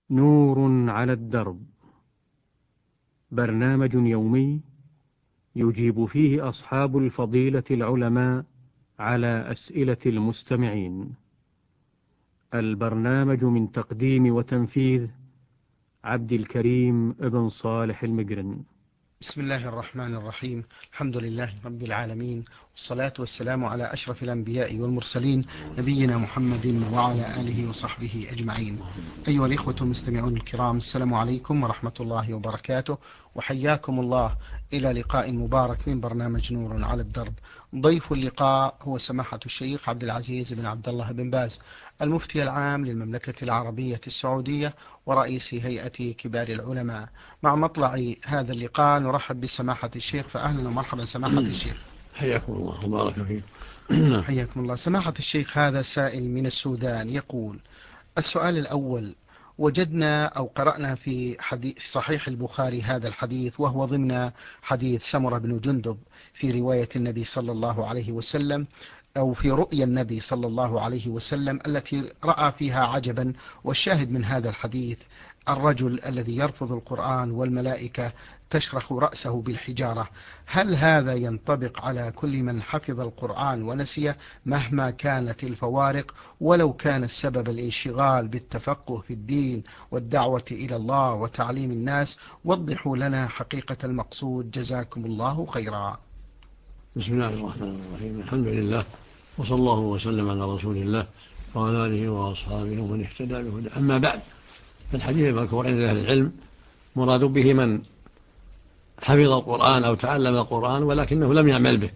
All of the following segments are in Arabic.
نور على الدرب، برنامج يومي يجيب فيه أصحاب الفضيلة العلماء على أسئلة المستمعين. البرنامج من تقديم وتنفيذ عبد الكريم ابن صالح المقرن. بسم الله الرحمن الرحيم. الحمد لله رب العالمين، والصلاة والسلام على أشرف الأنبياء والمرسلين، نبينا محمد وعلى آله وصحبه أجمعين. أيها الإخوة المستمعون الكرام، السلام عليكم ورحمة الله وبركاته، وحياكم الله إلى لقاء مبارك من برنامج نور على الدرب. ضيف اللقاء هو سماحة الشيخ عبد العزيز بن عبد الله بن باز، المفتي العام للمملكة العربية السعودية ورئيس هيئة كبار العلماء. مع مطلع هذا اللقاء نرحب بسماحة الشيخ، فأهلا ومرحبا سماحة الشيخ. حياكم الله وبارك فيكم. حياكم الله. سماحة الشيخ، هذا سائل من السودان يقول: السؤال الأول: وجدنا أو قرأنا في صحيح البخاري هذا الحديث، وهو ضمن حديث سمرة بن جندب في رواية النبي صلى الله عليه وسلم، أو في رؤيا النبي صلى الله عليه وسلم التي رأى فيها عجبا. والشاهد من هذا الحديث الرجل الذي يرفض القرآن والملائكة تشرخ رأسه بالحجارة. هل هذا ينطبق على كل من حفظ القرآن ونسيه مهما كانت الفوارق، ولو كان السبب الانشغال بالتفقه في الدين والدعوة إلى الله وتعليم الناس؟ وضحوا لنا حقيقة المقصود، جزاكم الله خيرا. بسم الله الرحمن الرحيم. الحمد لله، وصلى الله وسلم على رسول الله وعلى آله وأصحابه ومن اهتدى بهداه. أما بعد، فالحديث المذكور عند أهل العلم مراد به من حفظ القرآن أو تعلم القرآن ولكنه لم يعمل به،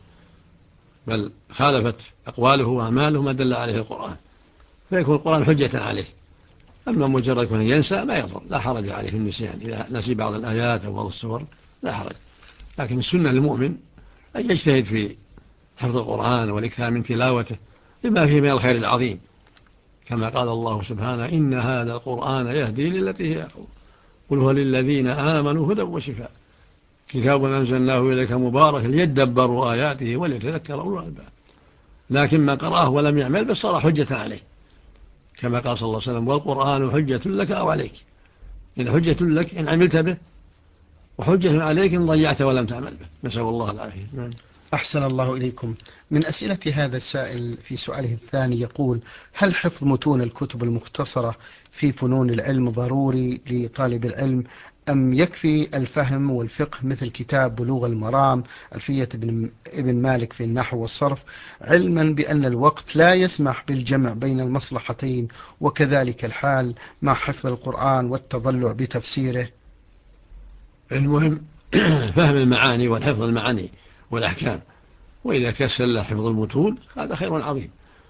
بل خالفت أقواله وأعماله ما دل عليه القرآن، فيكون القرآن حجة عليه. أما مجرد أن ينسى ما يضر، لا حرج عليه في النسيان، إذا نسي بعض الآيات أو بعض السور لا حرج. لكن السنة للمؤمن أن يجتهد في حفظ القرآن والإكثار من تلاوته لما فيه من الخير العظيم، كما قال الله سبحانه: إن هذا القرآن يهدي للتي هي أقوم، قل هو للذين آمنوا هدى وشفاء، كتاب أنزلناه إليك مبارك ليدبروا آياته وليتذكر أولو الألباب. لكن من قرأه ولم يعمل بس صار حجة عليه، كما قال صلى الله عليه وسلم: والقرآن حجة لك أو عليك. إن حجة لك إن عملت به، وحجة عليك إن ضيعت ولم تعمل به. نسأل الله العافية. أحسن الله إليكم. من أسئلة هذا السائل في سؤاله الثاني يقول: هل حفظ متون الكتب المختصرة في فنون العلم ضروري لطالب العلم، أم يكفي الفهم والفقه مثل كتاب بلوغ المرام، ألفية ابن مالك في النحو والصرف، علما بأن الوقت لا يسمح بالجمع بين المصلحتين، وكذلك الحال مع حفظ القرآن والتضلع بتفسيره؟ المهم فهم المعاني والحفظ المعاني والأحكام، وإذا تيسر له حفظ المتون هذا خير عظيم،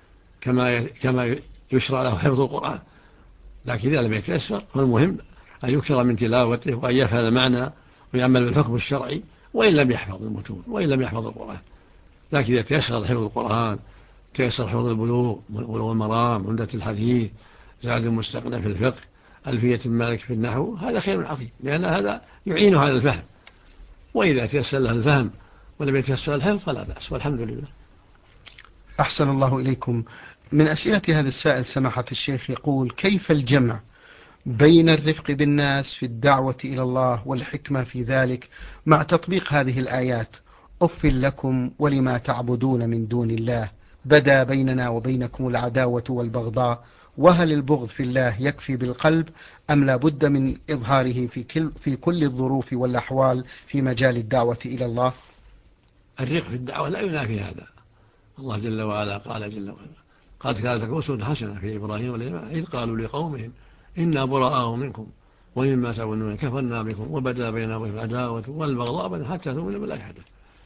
كما يشرع له حفظ القرآن. لكن إذا لم يتيسر فالمهم أن يكثر من تلاوته وأن يفهم المعنى ويعمل بالحكم الشرعي، وإن لم يحفظ المتون وإن لم يحفظ القرآن. لكن إذا تيسر حفظ القرآن، تيسر حفظ البلوغ، بلوغ المرام، عمدة الحديث، زاد المستقنع في الفقه، ألفية مالك في النحو، هذا خير عظيم، لأن هذا يعينه على الفهم. وإذا تيسر له الفهم ولم يتيسر الحفظ فلا بأس، والحمد لله. أحسن الله إليكم. من أسئلة هذا السائل سماحة الشيخ يقول: كيف الجمع بين الرفق بالناس في الدعوة إلى الله والحكمة في ذلك مع تطبيق هذه الآيات: أف لكم ولما تعبدون من دون الله، بدا بيننا وبينكم العداوة والبغضاء؟ وهل البغض في الله يكفي بالقلب، أم لا بد من إظهاره في كل الظروف والأحوال في مجال الدعوة إلى الله؟ الرفق في الدعوة لا ينافي هذا. الله جل وعلا قال جل وعلا: قد كانت لكم أسوة حسنة في إبراهيم والجماعة إذ قالوا لقومهم إنا براء منكم ومما تعبدون كفرنا بكم وبدا بيننا وبينكم العداوة والبغضاء حتى تؤمنوا بالله وحده.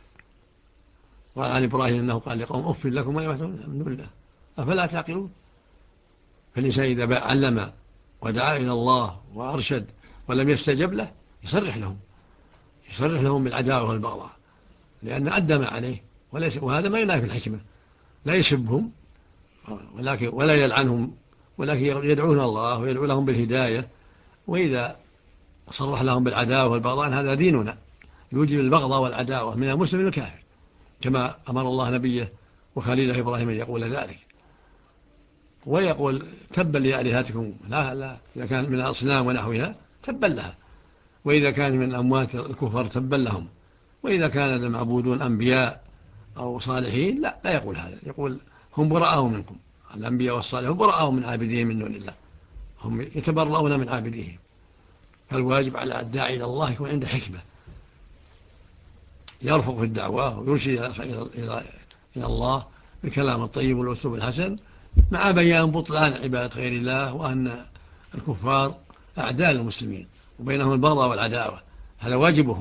وقال عن إبراهيم أنه قال لقوم: أف لكم ولما تعبدون من دون الله أفلا تعقلون. فالإنسان إذا علم ودعا إلى الله وأرشد ولم يستجب له يصرح لهم بالعداوة والبغضاء، لأن أدى ما عليه، وهذا ما ينافي الحكمة. لا يسبهم ولا يلعنهم، ولكن يدعون الله ويدعو لهم بالهداية. وإذا صرح لهم بالعداوة والبغضاء هذا ديننا يوجب البغضاء والعداوة من المسلم للكافر، كما أمر الله نبيه وخليله إبراهيم أن يقول ذلك. ويقول تبا لآلهتكم، لا إذا كان من الأصنام ونحوها تبا لها، وإذا كان من أموات الكفر تبا لهم، وإذا كان المعبودون أنبياء أو صالحين لا يقول هذا، يقول هم براء منكم، الأنبياء والصالحون براء من عابدين من دون الله، هم يتبرؤون من عابديهم. فالواجب على الداعي إلى الله يكون عنده حكمة، يرفق في الدعوة ويرشد إلى الله بالكلام الطيب والأسلوب الحسن، مع بيان بطلان عبادة غير الله، وأن الكفار أعداء المسلمين وبينهم البغضاء والعداوة، هذا واجبهم.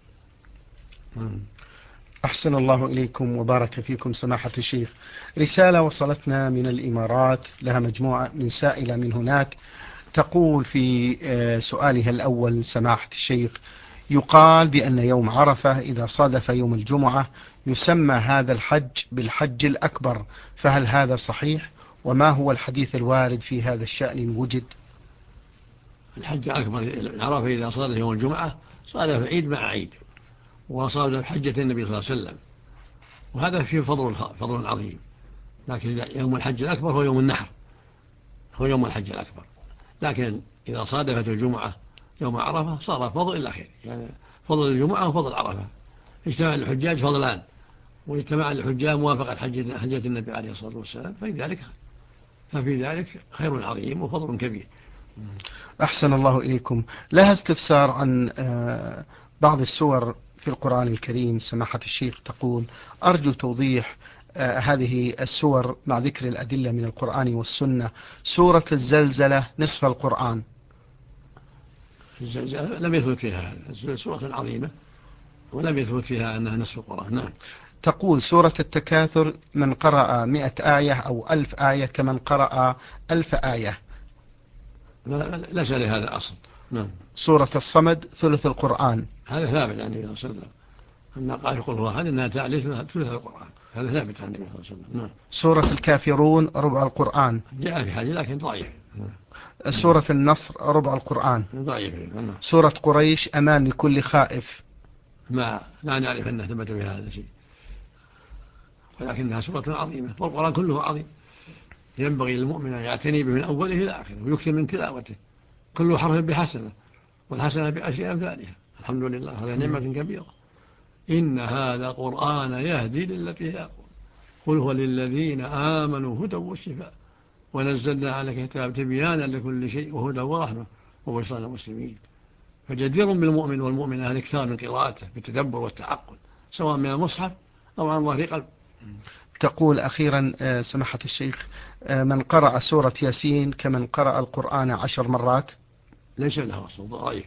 أحسن الله إليكم وبارك فيكم سماحة الشيخ. رسالة وصلتنا من الإمارات، لها مجموعة من سائلة من هناك، تقول في سؤالها الأول: سماحة الشيخ، يقال بأن يوم عرفة إذا صادف يوم الجمعة يسمى هذا الحج بالحج الأكبر، فهل هذا صحيح؟ وما هو الحديث الوارد في هذا الشأن إن وجد؟ الحج الأكبر عرفة إذا صادف يوم الجمعة صادف عيد مع عيد، وصادف حجة النبي صلى الله عليه وسلم، وهذا فيه فضل عظيم. لكن يوم الحج الأكبر هو يوم النحر، هو يوم الحج الأكبر. لكن إذا صادفت الجمعة يوم عرفة صار فضل إلا خير، يعني فضل الجمعة وفضل عرفة، اجتمع الحجاج فضلان، واجتمع الحجاج موافقة حجة النبي عليه الصلاة والسلام، ففي ذلك خير عظيم وفضل كبير. أحسن الله إليكم. لها استفسار عن بعض السور في القرآن الكريم سماحة الشيخ، تقول: أرجو توضيح هذه السور مع ذكر الأدلة من القرآن والسنة. سورة الزلزلة نصف القرآن. الزلزلة لم يثبت فيها هذا، سورة عظيمة ولم يثبت فيها أنها نصف القرآن. نعم. تقول: سورة التكاثر من قرأ 100 آية أو 1000 آية كمن قرأ 1000 آية. ليس لهذا أصل. نعم. سورة الصمد ثلث القرآن. هذا ثابت عن النبي صلى الله عليه وسلم، أن قال يقول هو هذا أنها تعليل ثلث القرآن، هذا ثابت عن النبي صلى الله عليه وسلم. نعم. سورة الكافرون ربع القرآن. جاء في حديث لكن ضعيف. سورة النصر ربع القرآن. ضعيف. سورة قريش أمان لكل خائف. لا نعرف أنه ثبت بها هذا شيء، ولكنها سورة عظيمة، والقرآن كله عظيم، ينبغي للمؤمن أن يعتني به من أوله إلى آخره ويكثر من تلاوته، كل حرف بحسنة، والحسنة بأشياء أمثالها. الحمد لله، هذا نعمة كبيرة. إن هذا قرآن يهدي للتي هي أقوم، قل هو للذين آمنوا هدى وشفاء، ونزلنا على كتاب تبيانا لكل شيء وهدى ورحمة وبشرى المسلمين. فجدير بالمؤمن والمؤمنة الاكثار من قراءته بالتدبر والتعقل، سواء من المصحف أو عن ظهر قلب. تقول أخيرا سماحة الشيخ: من قرأ سورة ياسين كمن قرأ القرآن 10 مرات. ليس له أصل، ضعيف.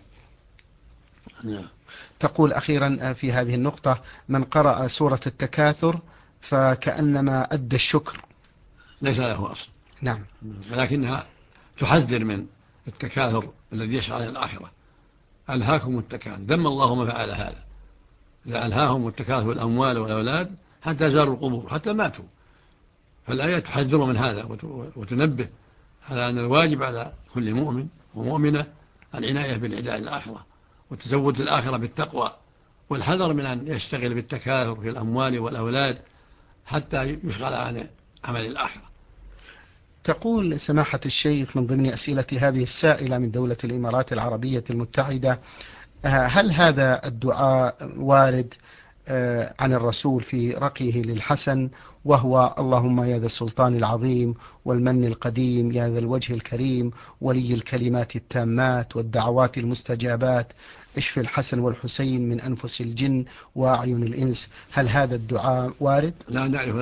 تقول أخيرا في هذه النقطة: من قرأ سورة التكاثر فكأنما أدى الشكر. ليس له أصل. نعم. ولكنها تحذر من التكاثر الذي يشعر عن الآخرة. ألهاكم التكاثر، ذم الله ما فعل هذا، ألهاهم التكاثر بالأموال والأولاد حتى زاروا القبور حتى ماتوا. فالآية تحذر من هذا وتنبه على أن الواجب على كل مؤمن ومؤمنة العناية بالعداء الآخرة وتزود الآخرة بالتقوى، والحذر من أن يشتغل بالتكاثر في الأموال والأولاد حتى يشغل عن عمل الآخرة. تقول سماحة الشيخ من ضمن أسئلة هذه السائلة من دولة الإمارات العربية المتحدة: هل هذا الدعاء وارد عن الرسول في رقيه للحسن، وهو: اللهم يا ذا السلطان العظيم والمن القديم يا ذا الوجه الكريم ولي الكلمات التامات والدعوات المستجابات، اشف الحسن والحسين من أنفس الجن وأعين الإنس. هل هذا الدعاء وارد؟ لا نعرف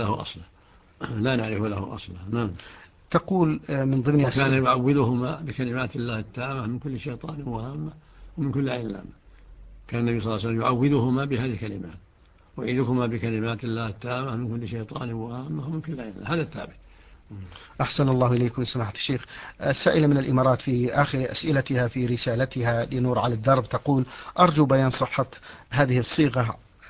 له أصلا. نعم. تقول من ضمن وكان يعوذهما بكلمات الله التامة من كل شيطان وهامة ومن كل عين لامة. كان النبي صلى الله عليه وسلم يعوذهما بهذه الكلمات: وعيدكما بكلمات الله التامة من كل شيطان وهامة ومن كل عين لامة. هذا التابع. أحسن الله إليكم سماحة الشيخ. السائلة من الإمارات في آخر أسئلتها في رسالتها لنور على الدرب تقول: أرجو بيان صحة هذه الصيغة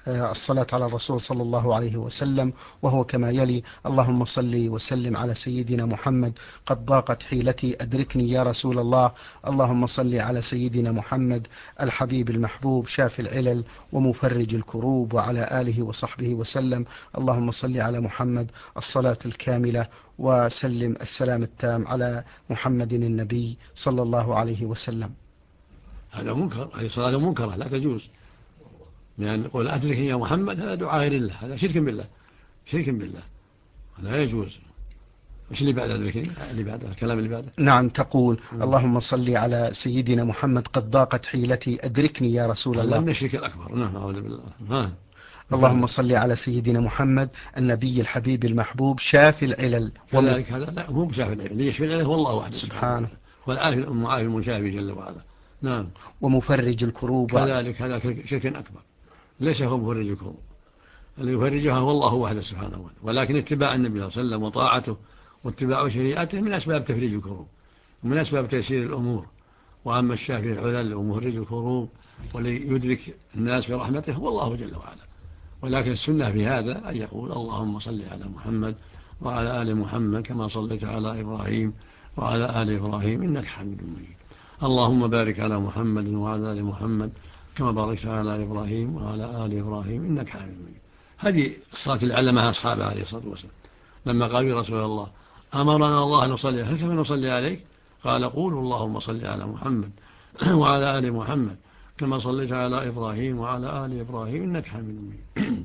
الصلاة على الرسول صلى الله عليه وسلم، وهو كما يلي: اللهم صل وسلم على سيدنا محمد، قد ضاقت حيلتي أدركني يا رسول الله. اللهم صل على سيدنا محمد الحبيب المحبوب شافي العلل ومفرج الكروب، وعلى آله وصحبه وسلم. اللهم صل على محمد الصلاة الكاملة، وسلم السلام التام على محمد النبي صلى الله عليه وسلم. هذا منكر، هذه صلاة منكرة لا تجوز، لأن يقول أدركني يا محمد هذا دعاء غير الله، هذا شرك بالله، شرك بالله، لا يجوز. وش اللي بعد أدركني؟ اللي بعد الكلام اللي بعده نعم، تقول: اللهم صل على سيدنا محمد قد ضاقت حيلتي أدركني يا رسول الله. هذا من الشرك الأكبر. نعم، أعوذ بالله. اللهم صل على سيدنا محمد النبي الحبيب المحبوب شافي العلل. كذلك هذا لا، هو بشافي العلل، اللي يشفي العلل هو الله وحده سبحانه، والعافي المعافي المشافي جل وعلا. نعم. ومفرج الكروب كذلك هذا شرك أكبر، ليس هو مفرج الكروب، اللي يفرجها هو الله وحده سبحانه وتعالى، ولكن اتباع النبي صلى الله عليه وسلم وطاعته واتباع شريعته من أسباب تفريج الكروب ومن أسباب تيسير الأمور. وأما الشافي العلل ومفرج الكروب وليدرك الناس برحمته هو الله جل وعلا. ولكن السنة في هذا أن يقول: اللهم صل على محمد وعلى آل محمد كما صليت على إبراهيم وعلى آل إبراهيم إنك حميد مجيد. اللهم بارك على محمد وعلى آل محمد كما باركت على إبراهيم وعلى آل إبراهيم إنك حميد مجيد. هذه الصلاة اللي علمها أصحابه عليه الصلاة والسلام لما قالوا: يا رسول الله أمرنا الله أن نصلي، هل كيف نصلي عليك؟ قال: قولوا اللهم صل على محمد وعلى آل محمد كما صليت على إبراهيم وعلى آل إبراهيم إنك حميد مجيد.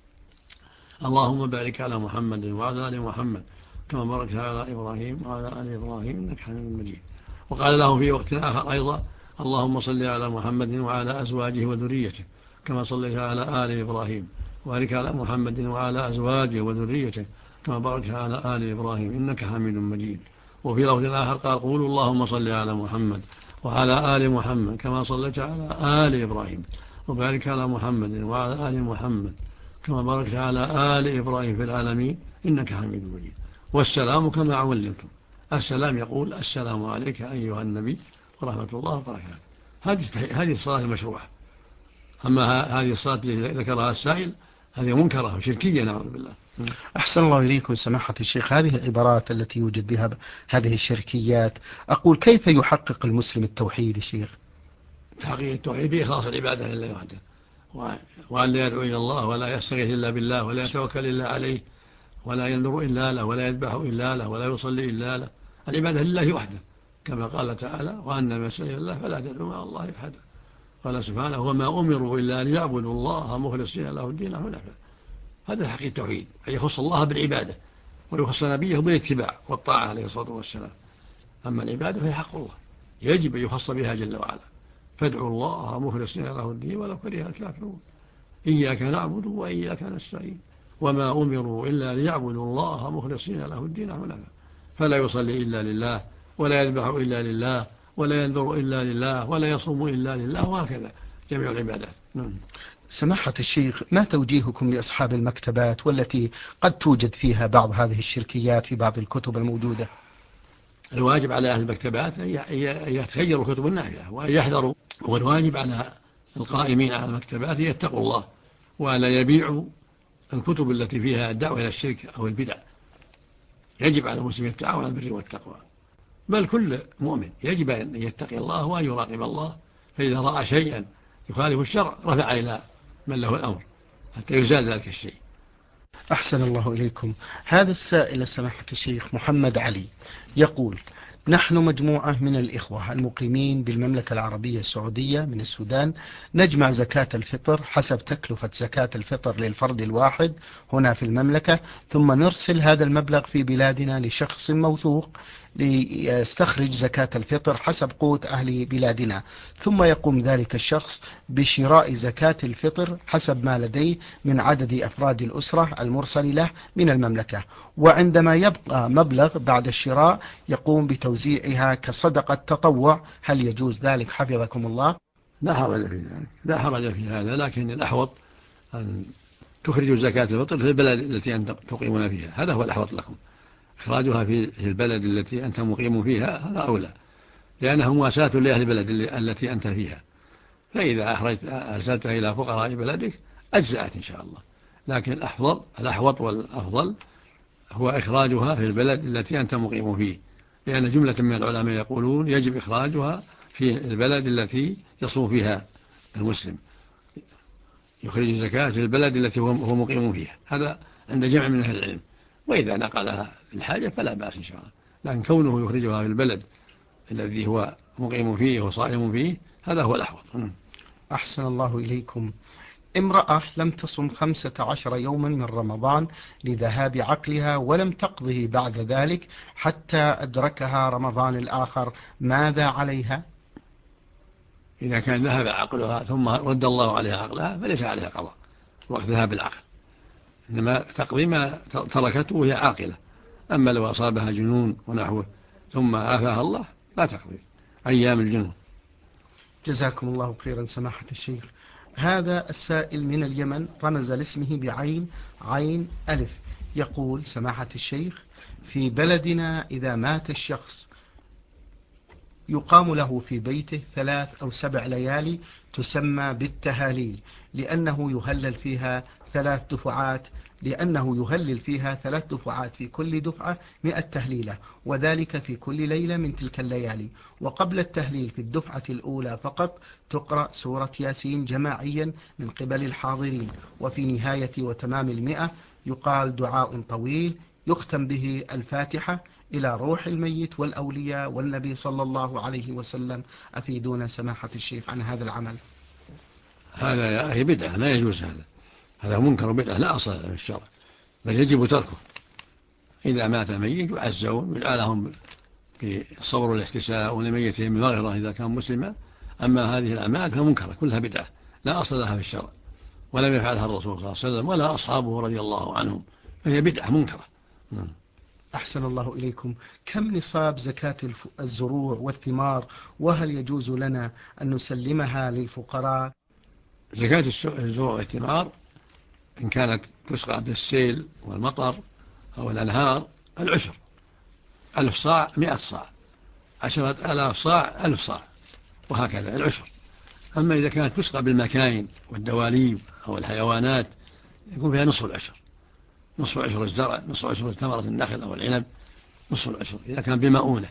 اللهم بارك على محمد وعلى آل محمد كما باركت على إبراهيم وعلى آل إبراهيم إنك حميد مجيد. وقال له في وقت آخر أيضا: اللهم صل على محمد وعلى أزواجه وذريته كما صليت على آل إبراهيم وبارك على محمد وعلى أزواجه وذريته كما باركت على آل إبراهيم إنك حميد مجيد. وفي لفظ آخر قال: قولوا اللهم صل على محمد وعلى آل محمد كما صليت على آل إبراهيم وبارك على محمد وعلى آل محمد كما باركت على آل إبراهيم في العالمين إنك حميد مجيد. والسلام كما علمتم، السلام يقول: السلام عليك أيها النبي ورحمة الله وبركاته. هذه الصلاة المشروعة. أما هذه الصلاة التي ذكرها السائل هذه منكرة وشركية، نعوذ بالله. أحسن الله إليكم سماحة الشيخ. هذه العبارات التي يوجد بها هذه الشركيات، أقول: كيف يحقق المسلم التوحيد يا شيخ؟ تحقيق التوحيد بإخلاص العبادة لله وحده، وأن لا يدعو إلى الله ولا يستغيث إلا بالله ولا يتوكل إلا عليه ولا ينظر إلا له ولا يذبح إلا له ولا يصلي إلا له. العبادة لله وحده كما قال تعالى: وأن المساجد لله فلا تدعوا مع الله أحدا. قال سبحانه: وما أمروا إلا ليعبدوا الله مخلصين له الدين حنفاء. هذا حقيقة التوحيد، أن يخص الله بالعبادة ويخص نبيه بالاتباع والطاعة عليه الصلاة والسلام. أما العبادة فهي حق الله، يجب أن يخص بها جل وعلا. فادعوا الله مخلصين له الدين ولو كره الكافرون. إياك نعبد وإياك نستعين وما أمروا إلا ليعبدوا الله مخلصين له الدين حنفاء. فلا يصلي إلا لله ولا يذبح إلا لله ولا ينذر إلا لله ولا يصوم إلا لله، وهكذا جميع العبادات. سماحة الشيخ، ما توجيهكم لأصحاب المكتبات والتي قد توجد فيها بعض هذه الشركيات في بعض الكتب الموجودة؟ الواجب على أهل المكتبات أن يتخيروا كتب النافعة وأن يحذروا، والواجب على القائمين على المكتبات أن يتقوا الله وأن يبيعوا الكتب التي فيها الدعوة إلى الشرك أو البدع. يجب على المسلم التعاون على البر والتقوى، بل كل مؤمن يجب أن يتقي الله وأن يراقب الله، فإذا رأى شيئا يخالف الشرع رفع إلى من له الأمر حتى يزال ذلك الشيء. أحسن الله إليكم. هذا السائل سماحة الشيخ محمد علي يقول: نحن مجموعة من الإخوة المقيمين بالمملكة العربية السعودية من السودان نجمع زكاة الفطر حسب تكلفة زكاة الفطر للفرد الواحد هنا في المملكة، ثم نرسل هذا المبلغ في بلادنا لشخص موثوق ليستخرج زكاة الفطر حسب قوت أهل بلادنا، ثم يقوم ذلك الشخص بشراء زكاة الفطر حسب ما لديه من عدد أفراد الأسرة المرسل له من المملكة، وعندما يبقى مبلغ بعد الشراء يقوم بتوزيعها كصدقة تطوع. هل يجوز ذلك حفظكم الله؟ لا حرج في ذلك، لا حرج في هذا، لكن الأحوط أن تخرجوا زكاة الفطر في البلد التي أنتم تقيمون فيها، هذا هو الأحوط لكم. إخراجها في البلد التي أنت مقيم فيها هذا أولى، لأنه مواساة لأهل البلد التي أنت فيها. فإذا أرسلتها إلى فقراء بلدك أجزأت إن شاء الله. لكن الأحوط والأفضل هو إخراجها في البلد التي أنت مقيم فيه، لأن جملة من العلماء يقولون يجب إخراجها في البلد التي يصوم فيها المسلم، يخرج الزكاة في البلد التي هو مقيم فيها، هذا عند جمع من أهل العلم. وإذا نقلها للحاجة فلا بأس إن شاء الله، لكن كونه يخرجها في البلد الذي هو مقيم فيه وصائم فيه هذا هو الأحوط. أحسن الله إليكم. امرأة لم تصم 15 يوما من رمضان لذهاب عقلها ولم تقضه بعد ذلك حتى أدركها رمضان الآخر، ماذا عليها؟ إذا كان ذهب عقلها ثم رد الله عليها عقلها فليس عليها قضاء وقت ذهاب العقل، إنما تقضي ما تركته وهي عاقلة. أما لو أصابها جنون ونحوه ثم عافاها الله لا تقضي أيام الجنون. جزاكم الله خيرا سماحة الشيخ. هذا السائل من اليمن رمز لاسمه بعين عين ألف، يقول سماحة الشيخ: في بلدنا إذا مات الشخص يقام له في بيته 3 أو 7 ليالي تسمى بالتهاليل، لأنه يهلل فيها 3 دفعات، في كل دفعة 100 تهليلة، وذلك في كل ليلة من تلك الليالي. وقبل التهليل في الدفعة الأولى فقط تقرأ سورة ياسين جماعيا من قبل الحاضرين، وفي نهاية وتمام 100 يقال دعاء طويل يختم به الفاتحة إلى روح الميت والأولياء والنبي صلى الله عليه وسلم. أفيدونا سماحة الشيخ عن هذا العمل. هذا هي بدعة لا يجوز، هذا منكر بدعة لا أصل في الشرع، بل يجب تركه. إذا مات ميت يعزون ويجعلهم بالصبر والاحتساء ولميتهم المغفرة إذا كان مسلما. أما هذه الأعمال فمنكرة كلها بدعة لا أصل لها في الشرع، ولم يفعلها الرسول صلى الله عليه وسلم ولا أصحابه رضي الله عنهم، فهي بدعة منكرة. أحسن الله إليكم. كم نصاب زكاة الزروع والثمار، وهل يجوز لنا أن نسلمها للفقراء؟ زكاة الزروع والثمار إن كانت تسقى بالسيل والمطر أو الأنهار العشر، 1000 صاع 100 صاع، 10,000 صاع 1000 صاع، وهكذا العشر. أما إذا كانت تسقى بالمكاين والدواليب أو الحيوانات يكون فيها نصف العشر، نصف عشر الزرع، نصف عشر ثمرة النخل أو العنب، نصف العشر إذا كان بمؤونة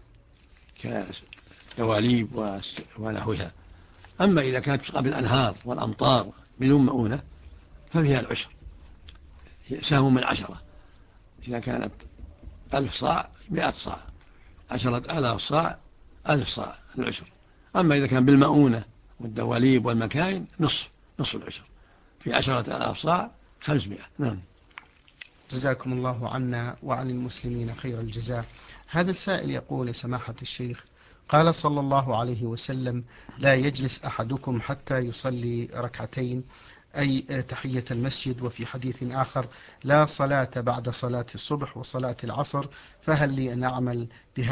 كدواليب ونحوها. أما إذا كانت تسقى بالأنهار والأمطار بدون مؤونة ففيها العشر، سهم من 10. إذا كانت 1000 صاع 100 صاع، 10,000 صاع 1000 صاع العشر. أما إذا كان بالمؤونة والدواليب والمكاين نصف العشر، في 10,000 صاع 500. نعم. جزاكم الله عنا وعن المسلمين خير الجزاء. هذا السائل يقول: سماحة الشيخ، قال صلى الله عليه وسلم: لا يجلس أحدكم حتى يصلي ركعتين، أي تحية المسجد. وفي حديث آخر: لا صلاة بعد صلاة الصبح وصلاة العصر. فهل لي أن أعمل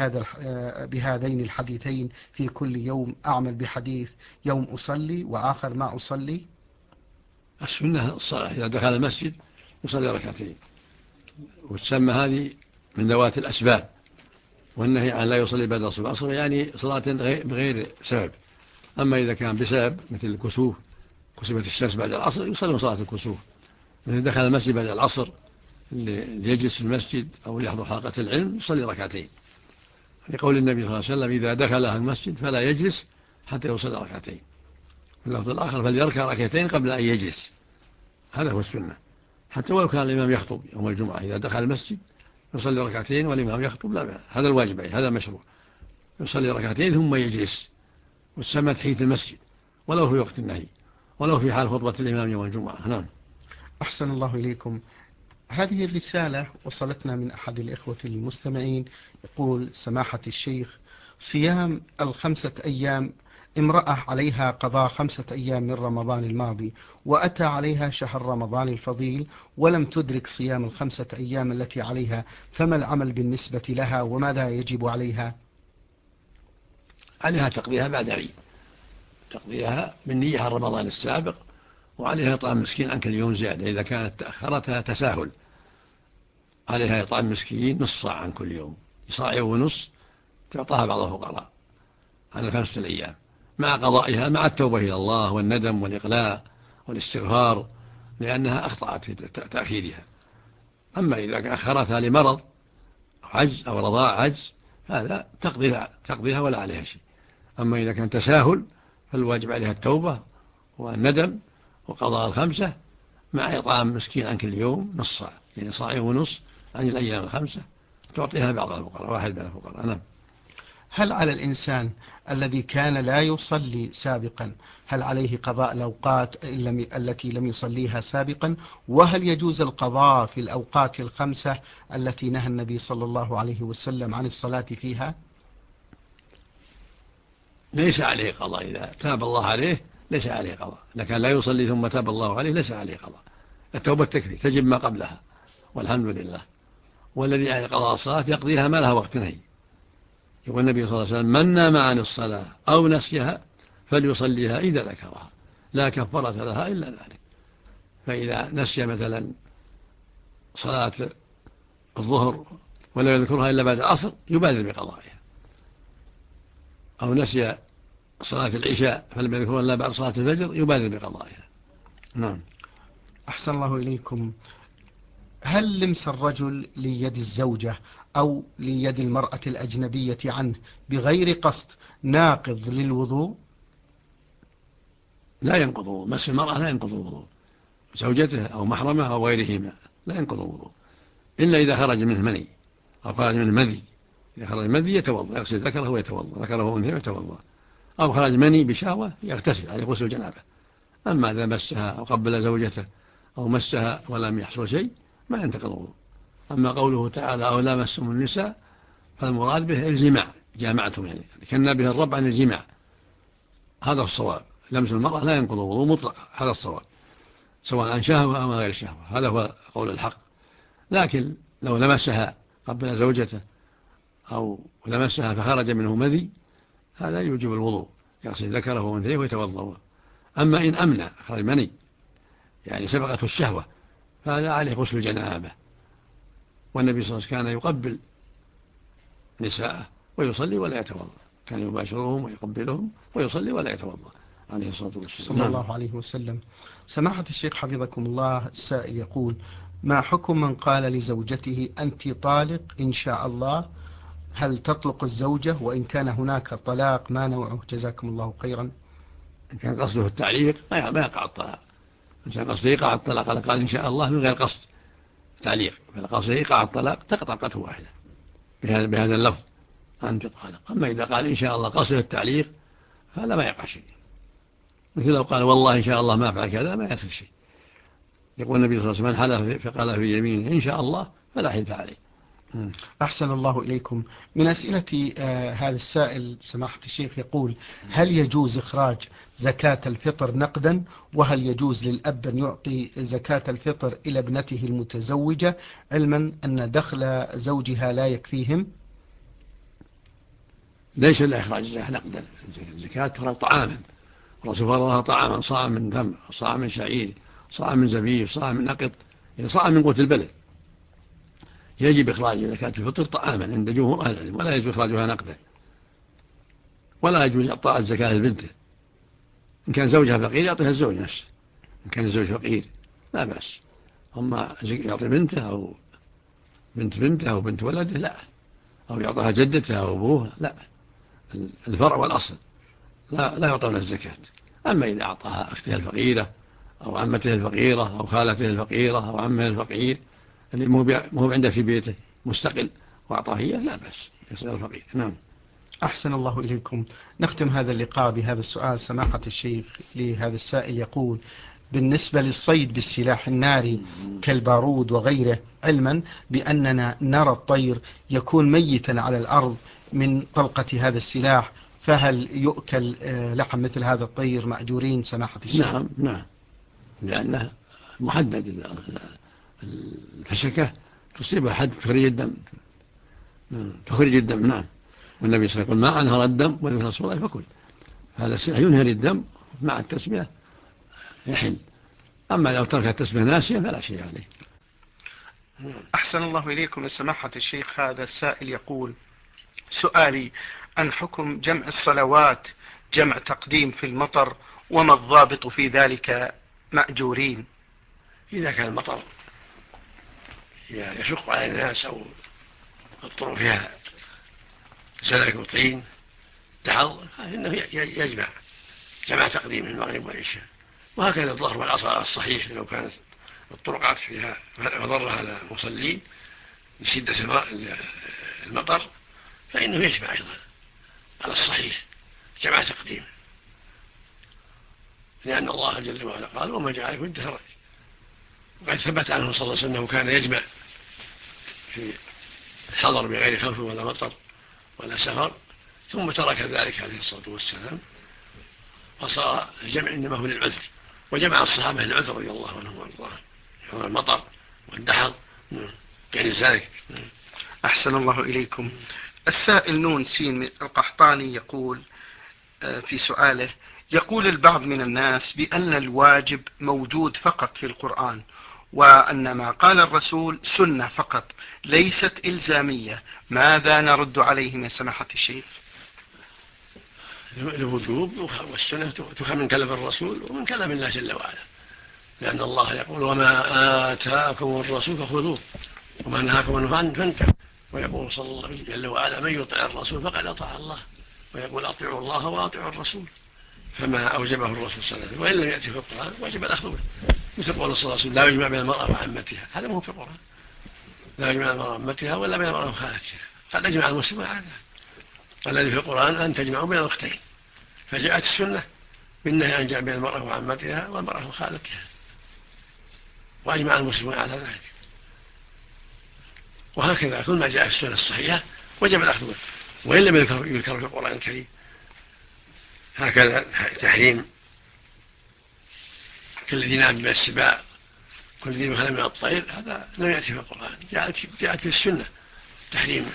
بهذين الحديثين في كل يوم؟ أعمل بحديث يوم أصلي وآخر ما أصلي؟ السنة الصلاة إذا دخل المسجد يصلي ركعتين، وتسمى هذه من ذوات الأسباب، والنهي عن لا يصلي بعد الصلاة والعصر يعني صلاة بغير سبب. أما إذا كان بسبب مثل الكسوف، كسفت الشمس بعد العصر يصلي صلاة الكسوف. مثل دخل المسجد بعد العصر ليجلس في المسجد أو ليحضر حلقة العلم يصلي ركعتين، لقول النبي صلى الله عليه وسلم: إذا دخل المسجد فلا يجلس حتى يصلي ركعتين. في اللفظ الآخر: فليركع ركعتين قبل أن يجلس. هذا هو السنة، حتى ولو كان الإمام يخطب يوم الجمعة إذا دخل المسجد يصلي ركعتين والإمام يخطب لا بأس، هذا الواجب، هذا مشروع، يصلي ركعتين ثم يجلس، وتسمى تحية المسجد ولو في وقت النهي ولو في حال خطبة الإمام يوم الجمعة. نعم. أحسن الله إليكم. هذه الرسالة وصلتنا من أحد الإخوة المستمعين، يقول: سماحة الشيخ، صيام 5 أيام، امرأة عليها قضاء 5 أيام من رمضان الماضي، وأتى عليها شهر رمضان الفضيل ولم تدرك صيام 5 أيام التي عليها، فما العمل بالنسبة لها وماذا يجب عليها؟ عليها تقضيها بعد عيد، تقضيها بالنية عن رمضان السابق، وعليها إطعام مسكين عن كل يوم زيادة إذا كانت تأخرتها تساهل. عليها إطعام مسكين نصف صاع عن كل يوم، صاع ونصف تعطاها بعض الفقراء على 5 أيام، مع قضائها مع التوبة إلى الله والندم والإقلاع والاستغفار لأنها أخطأت في تأخيرها. أما إذا أخرتها لمرض أو عجز أو رضاع عجز هذا تقضيها ولا عليها شيء. أما إذا كان تساهل فالواجب عليها التوبة والندم وقضاء الخمسة مع إطعام مسكين عن كل يوم نص صاع، يعني صاع ونص عن الأيام الخمسة، تعطيها بعض الفقراء، واحد من الفقراء. نعم. هل على الإنسان الذي كان لا يصلي سابقا هل عليه قضاء الأوقات التي لم يصليها سابقا؟ وهل يجوز القضاء في الأوقات الخمسة التي نهى النبي صلى الله عليه وسلم عن الصلاة فيها؟ ليس عليه قضاء إذا تاب الله عليه، ليس عليه قضاء. إذا كان لا يصلي ثم تاب الله عليه ليس عليه قضاء. التوبة تكفي، تجب ما قبلها والحمد لله. والذي عليه قضاء الصلاة يقضيها ما لها وقت نهي. يقول النبي صلى الله عليه وسلم: من نام عن الصلاة أو نسيها فليصليها إذا ذكرها، لا كفارة لها إلا ذلك. فإذا نسي مثلا صلاة الظهر ولا يذكرها إلا بعد العصر يبادر بقضائها، أو نسي صلاة العشاء فلم يذكرها إلا بعد صلاة الفجر يبادر بقضائها. نعم. أحسن الله إليكم. هل لمس الرجل ليد الزوجة أو ليد المرأة الأجنبية عنه بغير قصد ناقض للوضوء؟ لا ينقض الوضوء. مس المرأة لا ينقض الوضوء، زوجته أو محرمه أو غيرهما لا ينقض الوضوء، إلا إذا خرج منه مني أو خرج منه مذي. إذا خرج مذي يتوضأ، يغسل ذكره ويتوضأ، ذكره وأنثى ويتوضأ. أو خرج مني بشهوة يغتسل عليه غسل الجنابة. أما إذا مسها أو قبل زوجته أو مسها ولم يحصل شيء ما ينتقض الوضوء. أما قوله تعالى: أو لامستم النساء، فالمراد به الجماع، جامعتم، يعني كنا به الرب عن الجماع. هذا الصواب. لمس المرأة لا ينقض الوضوء مطلقا، هذا الصواب، سواء عن شهوة أو غير شهوة، هذا هو قول الحق. لكن لو لمسها قبل زوجته أو لمسها فخرج منه مذي هذا يوجب الوضوء، يغسل ذكره وأنثيه ويتوضأ. أما إن أمنع خرج مني يعني سبقته الشهوة فهذا عليه غسل الجنابة. والنبي صلى الله عليه وسلم كان يقبل نساءه ويصلي ولا يتوضأ، كان يباشرهم ويقبلهم ويصلي ولا يتوضأ عليه الصلاة والسلام. صلى الله عليه وسلم. سماحة الشيخ حفظكم الله، السائل يقول: ما حكم من قال لزوجته أنت طالق إن شاء الله؟ هل تطلق الزوجة؟ وإن كان هناك طلاق ما نوعه؟ جزاكم الله خيرا. إن كان قصده التعليق ما يقع الطلاق. إن كان قصده يقع الطلاق قال إن شاء الله من غير قصد تعليق، فقصده يقع الطلاق طلقة واحدة بهذا اللفظ أنت طالق. أما إذا قال إن شاء الله قصده التعليق فلا ما يقع شيء، مثل لو قال والله إن شاء الله ما أفعل كذا ما يصير شيء. يقول النبي صلى الله عليه وسلم: من حلف فقال في يمينه إن شاء الله فلا حلف عليه. أحسن الله إليكم. من أسئلة هذا السائل سماحة الشيخ يقول: هل يجوز إخراج زكاة الفطر نقدا؟ وهل يجوز للأب أن يعطي زكاة الفطر إلى ابنته المتزوجة علما أن دخل زوجها لا يكفيهم؟ ليس لإخراج الزكاة نقدا، الزكاة فرض طعاما، الرسول فرضها طعاما: صاع من تمر، صاع من شعير، صاع من زبيب، صاع من نقط، يعني صاع من قوت البلد. يجب إخراج زكاة الفطر طعاما عند جمهور أهل العلم، ولا يجوز إخراجها نقدا، ولا يجوز إعطاء الزكاة لبنته. إن كان زوجها فقير يعطيها الزوج نفسه، إن كان الزوج فقير لا بأس. أما يعطي بنته أو بنته أو بنت ولده لا، أو يعطيها جدته أو أبوها لا، الفرع والأصل لا يعطون الزكاة. أما إذا أعطاها أختها الفقيرة أو عمته الفقيرة أو خالته الفقيرة أو عمه الفقير اللي مو عنده في بيته مستقل وأعطاه إياه لا بأس، يصير الفقير. نعم. أحسن الله إليكم. نختم هذا اللقاء بهذا السؤال سماحة الشيخ لهذا السائل يقول: بالنسبة للصيد بالسلاح الناري كالبارود وغيره، علما بأننا نرى الطير يكون ميتا على الأرض من طلقة هذا السلاح، فهل يؤكل لحم مثل هذا الطير مأجورين سماحة الشيخ؟ نعم، لأنه محدد، الفشكة تصيبها حد تخرج الدم. نعم. والنبي صلى الله عليه وسلم يقول: ما أنهر الدم ولم يصل الله فكل. هذا السلاح ينهر الدم مع التسمية يحل. أما لو ترك التسمية ناسيا فلا شيء عليه. أحسن الله إليكم سماحة الشيخ. هذا السائل يقول: سؤالي عن حكم جمع الصلوات جمع تقديم في المطر، وما الضابط في ذلك مأجورين؟ إذا كان المطر يشق على الناس أو الطرق فيها سلك وطين دحض فإنه يجمع جمع تقديم المغرب والعشاء. وهكذا الظهر والعصر على الصحيح لو كانت الطرقات فيها مضرة على المصلين لشدة المطر فإنه يجمع أيضا على الصحيح جمع تقديم، لأن الله جل وعلا قال وما جعل كنت هرج. وقد ثبت عنه صلى الله عليه وسلم كان يجمع في الحضر بغير خوف ولا مطر ولا سفر، ثم ترك ذلك عليه الصلاة والسلام فصار الجمع إنما هو للعذر، وجمع الصحابة للعذر رضي الله عنهم وارضاهم المطر والدحض يعني ذلك. أحسن الله إليكم. السائل نون سين القحطاني يقول في سؤاله، يقول البعض من الناس بأن الواجب موجود فقط في القرآن، وأن ما قال الرسول سنة فقط ليست إلزامية، ماذا نرد عليهم يا سماحة الشيخ؟ الوجوب والسنة تؤخذ من كلام الرسول ومن كلام الله جل وعلا، لأن الله يقول وما آتاكم الرسول فخذوه وما نهاكم عنه فانتهوا، ويقول صلى الله عليه وسلم جل وعلا من يطع الرسول فقد أطاع الله، ويقول أطيعوا الله وأطيعوا الرسول، فما أوجبه الرسول صلى الله عليه وسلم وإن لم يأتي في القرآن وجب الأخذ به. مثل قول صلى الله عليه وسلم لا يجمع بين المرأة وعمتها، هذا مو في القرآن، لا يجمع بين المرأة وعمتها ولا بين المرأة وخالتها، قد أجمع المسلم على ذلك. الذي في القرآن أن تجمعوا بين الأختين، فجاءت السنة بالنهي أن يجمع بين المرأة وعمتها والمرأة وخالتها، وأجمع المسلمون على ذلك. وهكذا كل ما جاء في السنة الصحيحة وجب الأخذ به وإن لم يذكر في القرآن الكريم. هكذا تحريم كل ذي ناب من السباع كل ذي مخلب من الطير، هذا لم يأتي في القرآن، جاءت في السنة تحريم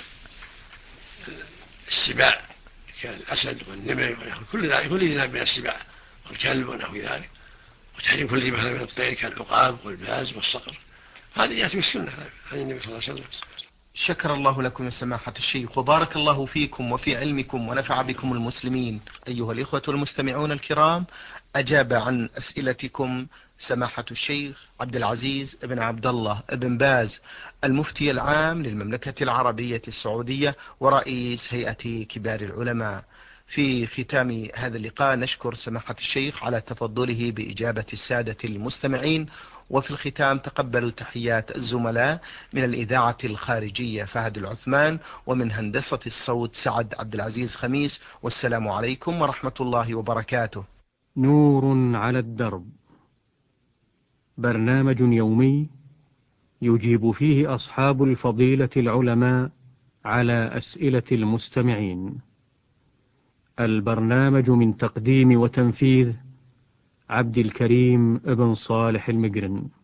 السباع كالأسد والنمر كل ذي ناب من السباع والكلب ونحو ذلك، وتحريم كل ذي مخلب من الطير كالعقاب والباز والصقر، هذه يأتي في السنة عن النبي صلى الله عليه وسلم. شكر الله لكم يا سماحة الشيخ، وبارك الله فيكم وفي علمكم ونفع بكم المسلمين. أيها الإخوة المستمعون الكرام، أجاب عن أسئلتكم سماحة الشيخ عبد العزيز بن عبد الله بن باز، المفتي العام للمملكة العربية السعودية ورئيس هيئة كبار العلماء. في ختام هذا اللقاء نشكر سماحة الشيخ على تفضله بإجابة السادة المستمعين، وفي الختام تقبلوا تحيات الزملاء من الإذاعة الخارجية فهد العثمان، ومن هندسة الصوت سعد عبد العزيز خميس، والسلام عليكم ورحمة الله وبركاته. نور على الدرب، برنامج يومي يجيب فيه أصحاب الفضيلة العلماء على أسئلة المستمعين. البرنامج من تقديم وتنفيذ عبد الكريم ابن صالح المقرن.